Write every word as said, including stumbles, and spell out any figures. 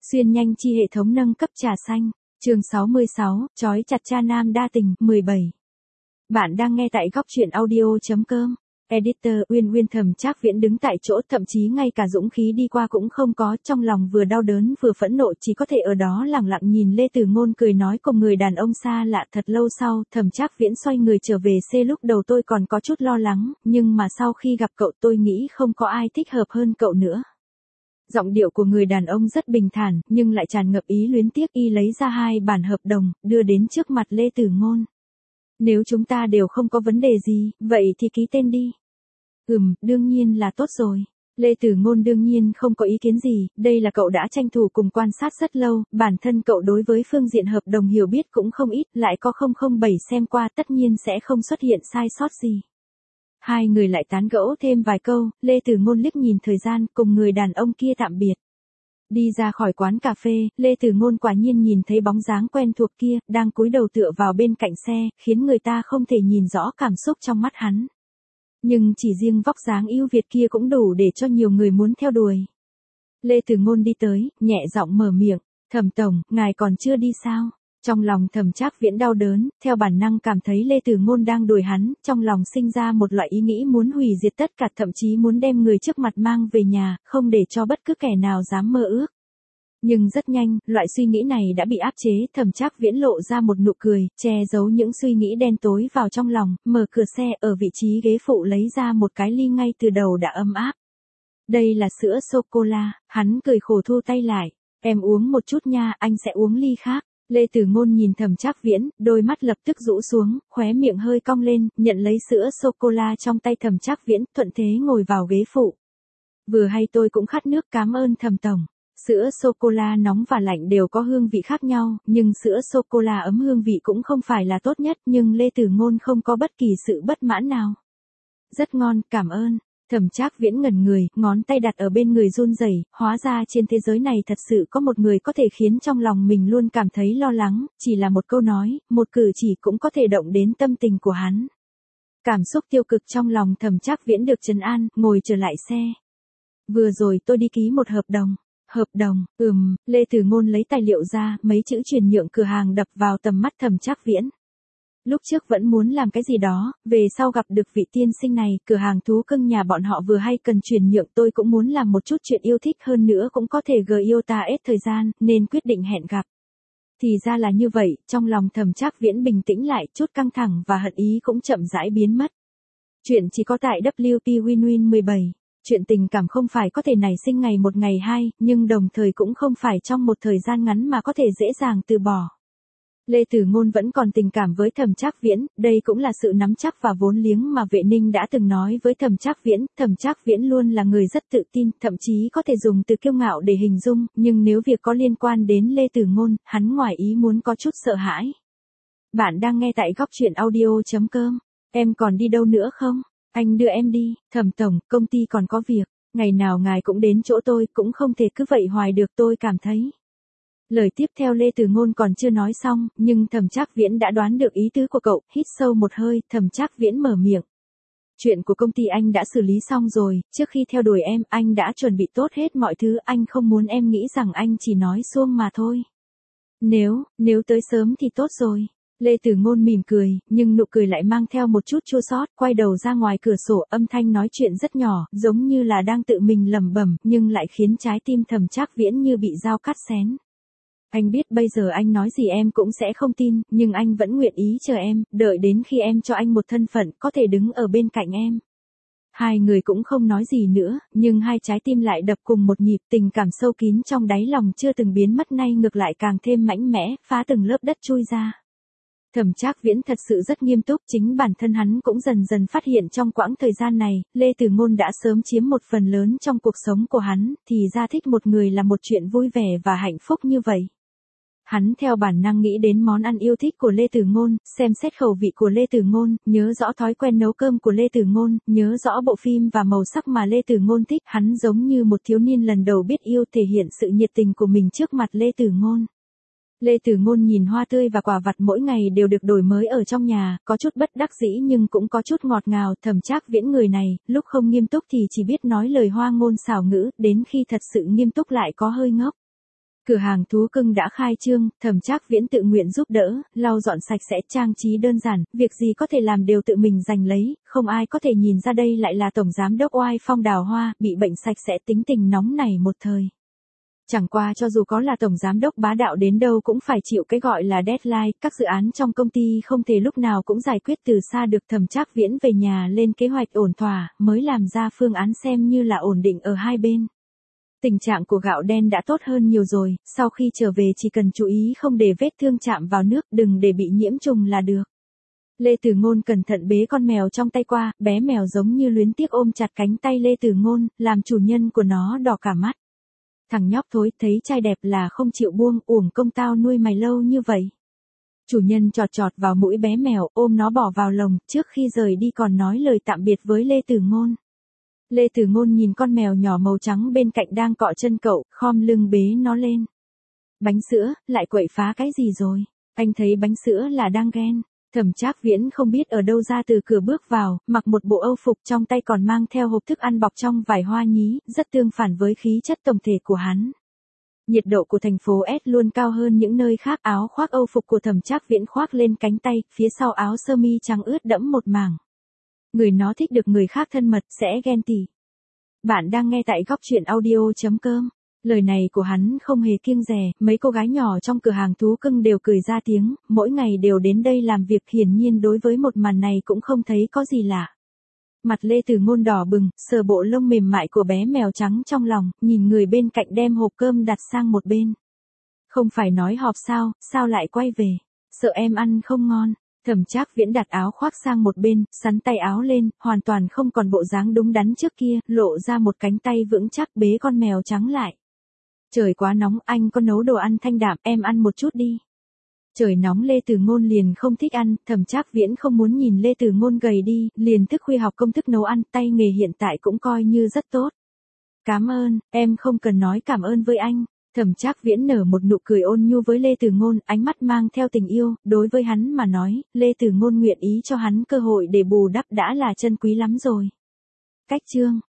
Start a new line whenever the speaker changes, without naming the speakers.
Xuyên nhanh chi hệ thống nâng cấp trà xanh. Chương sáu mươi sáu, chói chặt cha nam đa tình, mười bảy. Bạn đang nghe tại góc truyện audio.com. Editor Uyên Uyên Thẩm Trác Viễn đứng tại chỗ, thậm chí ngay cả dũng khí đi qua cũng không có, trong lòng vừa đau đớn vừa phẫn nộ, chỉ có thể ở đó lặng lặng nhìn Lê Tử Ngôn cười nói cùng người đàn ông xa lạ. Thật lâu sau, Thẩm Trác Viễn xoay người trở về xe. Lúc đầu tôi còn có chút lo lắng, nhưng mà sau khi gặp cậu tôi nghĩ không có ai thích hợp hơn cậu nữa. Giọng điệu của người đàn ông rất bình thản, nhưng lại tràn ngập ý luyến tiếc. Y lấy ra hai bản hợp đồng, đưa đến trước mặt Lê Tử Ngôn. Nếu chúng ta đều không có vấn đề gì, vậy thì ký tên đi. Ừm, đương nhiên là tốt rồi. Lê Tử Ngôn đương nhiên không có ý kiến gì, đây là cậu đã tranh thủ cùng quan sát rất lâu, bản thân cậu đối với phương diện hợp đồng hiểu biết cũng không ít, lại có không không bảy xem qua, tất nhiên sẽ không xuất hiện sai sót gì. Hai người lại tán gẫu thêm vài câu, Lê Tử Ngôn liếc nhìn thời gian, cùng người đàn ông kia tạm biệt. Đi ra khỏi quán cà phê, Lê Tử Ngôn quả nhiên nhìn thấy bóng dáng quen thuộc kia, đang cúi đầu tựa vào bên cạnh xe, khiến người ta không thể nhìn rõ cảm xúc trong mắt hắn. Nhưng chỉ riêng vóc dáng ưu việt kia cũng đủ để cho nhiều người muốn theo đuổi. Lê Tử Ngôn đi tới, nhẹ giọng mở miệng, Thẩm tổng, ngài còn chưa đi sao? Trong lòng Thẩm Trác Viễn đau đớn, theo bản năng cảm thấy Lê Tử Ngôn đang đuổi hắn, trong lòng sinh ra một loại ý nghĩ muốn hủy diệt tất cả, thậm chí muốn đem người trước mặt mang về nhà, không để cho bất cứ kẻ nào dám mơ ước. Nhưng rất nhanh, loại suy nghĩ này đã bị áp chế. Thẩm Trác Viễn lộ ra một nụ cười, che giấu những suy nghĩ đen tối vào trong lòng, mở cửa xe, ở vị trí ghế phụ lấy ra một cái ly ngay từ đầu đã ấm áp. Đây là sữa sô-cô-la, hắn cười khổ thu tay lại, em uống một chút nha, anh sẽ uống ly khác. Lê Tử Ngôn nhìn Thẩm Trác Viễn, đôi mắt lập tức rũ xuống, khóe miệng hơi cong lên, nhận lấy sữa sô-cô-la trong tay Thẩm Trác Viễn, thuận thế ngồi vào ghế phụ. Vừa hay tôi cũng khát nước, cảm ơn Thẩm tổng. Sữa sô-cô-la nóng và lạnh đều có hương vị khác nhau, nhưng sữa sô-cô-la ấm hương vị cũng không phải là tốt nhất, nhưng Lê Tử Ngôn không có bất kỳ sự bất mãn nào. Rất ngon, cảm ơn. Thẩm Trác Viễn ngẩn người, ngón tay đặt ở bên người run rẩy, hóa ra trên thế giới này thật sự có một người có thể khiến trong lòng mình luôn cảm thấy lo lắng, chỉ là một câu nói, một cử chỉ cũng có thể động đến tâm tình của hắn. Cảm xúc tiêu cực trong lòng Thẩm Trác Viễn được trấn an, ngồi trở lại xe. Vừa rồi tôi đi ký một hợp đồng. Hợp đồng, ừm, Lê Tử Ngôn lấy tài liệu ra, mấy chữ chuyển nhượng cửa hàng đập vào tầm mắt Thẩm Trác Viễn. Lúc trước vẫn muốn làm cái gì đó, về sau gặp được vị tiên sinh này, cửa hàng thú cưng nhà bọn họ vừa hay cần chuyển nhượng, tôi cũng muốn làm một chút chuyện yêu thích hơn nữa cũng có thể gờ yêu ta ết thời gian, nên quyết định hẹn gặp. Thì ra là như vậy, trong lòng Thẩm Trác Viễn bình tĩnh lại, chút căng thẳng và hận ý cũng chậm rãi biến mất. Chuyện chỉ có tại W P Win Win mười bảy. Chuyện tình cảm không phải có thể nảy sinh ngày một ngày hai, nhưng đồng thời cũng không phải trong một thời gian ngắn mà có thể dễ dàng từ bỏ. Lê Tử Ngôn vẫn còn tình cảm với Thẩm Trác Viễn, đây cũng là sự nắm chắc và vốn liếng mà Vệ Ninh đã từng nói với Thẩm Trác Viễn. Thẩm Trác Viễn luôn là người rất tự tin, thậm chí có thể dùng từ kiêu ngạo để hình dung, nhưng nếu việc có liên quan đến Lê Tử Ngôn, hắn ngoài ý muốn có chút sợ hãi. Bạn đang nghe tại góc truyện audio.com. Em còn đi đâu nữa không? Anh đưa em đi. Thẩm tổng, công ty còn có việc, ngày nào ngài cũng đến chỗ tôi, cũng không thể cứ vậy hoài được, tôi cảm thấy. Lời tiếp theo Lê Tử Ngôn còn chưa nói xong, nhưng Thẩm Trác Viễn đã đoán được ý tứ của cậu, hít sâu một hơi, Thẩm Trác Viễn mở miệng. Chuyện của công ty anh đã xử lý xong rồi, trước khi theo đuổi em, anh đã chuẩn bị tốt hết mọi thứ, anh không muốn em nghĩ rằng anh chỉ nói suông mà thôi. Nếu, nếu tới sớm thì tốt rồi. Lê Tử Ngôn mỉm cười, nhưng nụ cười lại mang theo một chút chua xót, quay đầu ra ngoài cửa sổ, âm thanh nói chuyện rất nhỏ, giống như là đang tự mình lẩm bẩm, nhưng lại khiến trái tim Thẩm Trác Viễn như bị dao cắt xén. Anh biết bây giờ anh nói gì em cũng sẽ không tin, nhưng anh vẫn nguyện ý chờ em, đợi đến khi em cho anh một thân phận, có thể đứng ở bên cạnh em. Hai người cũng không nói gì nữa, nhưng hai trái tim lại đập cùng một nhịp, tình cảm sâu kín trong đáy lòng chưa từng biến mất nay ngược lại càng thêm mãnh mẽ, phá từng lớp đất chui ra. Thẩm Trác Viễn thật sự rất nghiêm túc, chính bản thân hắn cũng dần dần phát hiện trong quãng thời gian này, Lê Tử Ngôn đã sớm chiếm một phần lớn trong cuộc sống của hắn, thì ra thích một người là một chuyện vui vẻ và hạnh phúc như vậy. Hắn theo bản năng nghĩ đến món ăn yêu thích của Lê Tử Ngôn, xem xét khẩu vị của Lê Tử Ngôn, nhớ rõ thói quen nấu cơm của Lê Tử Ngôn, nhớ rõ bộ phim và màu sắc mà Lê Tử Ngôn thích, hắn giống như một thiếu niên lần đầu biết yêu thể hiện sự nhiệt tình của mình trước mặt Lê Tử Ngôn. Lê Tử Ngôn nhìn hoa tươi và quả vặt mỗi ngày đều được đổi mới ở trong nhà, có chút bất đắc dĩ nhưng cũng có chút ngọt ngào. Thẩm Trác Viễn người này, lúc không nghiêm túc thì chỉ biết nói lời hoa ngôn xảo ngữ, đến khi thật sự nghiêm túc lại có hơi ngốc. Cửa hàng thú cưng đã khai trương, Thẩm Trác Viễn tự nguyện giúp đỡ, lau dọn sạch sẽ, trang trí đơn giản, việc gì có thể làm đều tự mình giành lấy, không ai có thể nhìn ra đây lại là tổng giám đốc oai phong đào hoa, bị bệnh sạch sẽ tính tình nóng nảy một thời. Chẳng qua cho dù có là tổng giám đốc bá đạo đến đâu cũng phải chịu cái gọi là deadline, các dự án trong công ty không thể lúc nào cũng giải quyết từ xa được. Thẩm Trác Viễn về nhà lên kế hoạch ổn thỏa, mới làm ra phương án xem như là ổn định ở hai bên. Tình trạng của gạo đen đã tốt hơn nhiều rồi, sau khi trở về chỉ cần chú ý không để vết thương chạm vào nước, đừng để bị nhiễm trùng là được. Lê Tử Ngôn cẩn thận bế con mèo trong tay qua, bé mèo giống như luyến tiếc ôm chặt cánh tay Lê Tử Ngôn, làm chủ nhân của nó đỏ cả mắt. Thằng nhóc thối, thấy trai đẹp là không chịu buông, uổng công tao nuôi mày lâu như vậy. Chủ nhân chọt chọt vào mũi bé mèo, ôm nó bỏ vào lồng, trước khi rời đi còn nói lời tạm biệt với Lê Tử Ngôn. Lê Tử Ngôn nhìn con mèo nhỏ màu trắng bên cạnh đang cọ chân cậu, khom lưng bế nó lên. Bánh sữa, lại quậy phá cái gì rồi? Anh thấy bánh sữa là đang ghen. Thẩm Trác Viễn không biết ở đâu ra từ cửa bước vào, mặc một bộ âu phục trong tay còn mang theo hộp thức ăn bọc trong vải hoa nhí, rất tương phản với khí chất tổng thể của hắn. Nhiệt độ của thành phố S luôn cao hơn những nơi khác, áo khoác âu phục của Thẩm Trác Viễn khoác lên cánh tay, phía sau áo sơ mi trắng ướt đẫm một mảng. Người nó thích được người khác thân mật sẽ ghen tị. Bạn đang nghe tại góc truyện audio chấm com. Lời này của hắn không hề kiêng dè, mấy cô gái nhỏ trong cửa hàng thú cưng đều cười ra tiếng, mỗi ngày đều đến đây làm việc, hiển nhiên đối với một màn này cũng không thấy có gì lạ. Mặt Lê Tử Ngôn đỏ bừng, sờ bộ lông mềm mại của bé mèo trắng trong lòng, nhìn người bên cạnh đem hộp cơm đặt sang một bên. Không phải nói họp sao, sao lại quay về? Sợ em ăn không ngon. Thẩm Trác Viễn đặt áo khoác sang một bên, sắn tay áo lên, hoàn toàn không còn bộ dáng đúng đắn trước kia, lộ ra một cánh tay vững chắc bế con mèo trắng lại. Trời quá nóng, anh có nấu đồ ăn thanh đạm, em ăn một chút đi. Trời nóng Lê Tử Ngôn liền không thích ăn, Thẩm Trác Viễn không muốn nhìn Lê Tử Ngôn gầy đi, liền thức khuya học công thức nấu ăn, tay nghề hiện tại cũng coi như rất tốt. Cảm ơn, em không cần nói cảm ơn với anh. Thẩm Trác Viễn nở một nụ cười ôn nhu với Lê Tử Ngôn, ánh mắt mang theo tình yêu, đối với hắn mà nói, Lê Tử Ngôn nguyện ý cho hắn cơ hội để bù đắp đã là chân quý lắm rồi. Cách chương